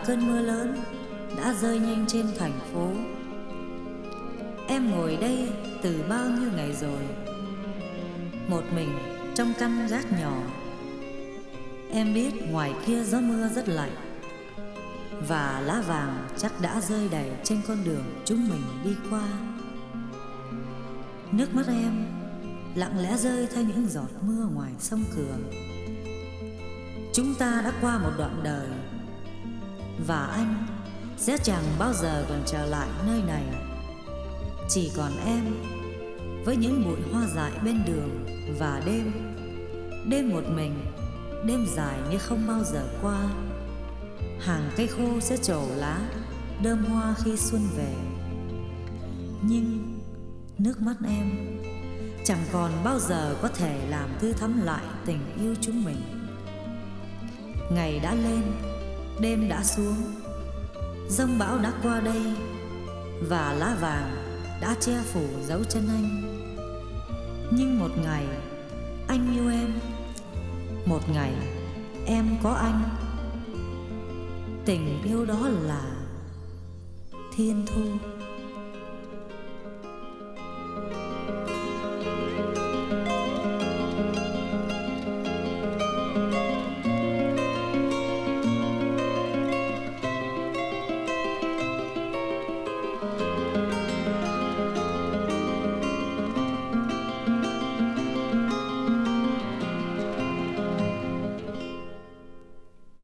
cơn mưa lớn đã rơi nhanh trên thành phố. Em ngồi đây từ bao nhiêu ngày rồi, một mình trong căn gác nhỏ. Em biết ngoài kia gió mưa rất lạnh, và lá vàng chắc đã rơi đầy trên con đường chúng mình đi qua. Nước mắt em lặng lẽ rơi theo những giọt mưa ngoài sông Cửa. Chúng ta đã qua một đoạn đời, và anh sẽ chẳng bao giờ còn trở lại nơi này. Chỉ còn em với những bụi hoa dại bên đường và đêm. Đêm một mình, đêm dài như không bao giờ qua. Hàng cây khô sẽ trổ lá, đơm hoa khi xuân về. Nhưng nước mắt em chẳng còn bao giờ có thể làm tươi thắm lại tình yêu chúng mình. Ngày đã lên, đêm đã xuống, giông bão đã qua đây, và lá vàng đã che phủ dấu chân anh. Nhưng một ngày anh yêu em, một ngày em có anh. Tình yêu đó là thiên thu.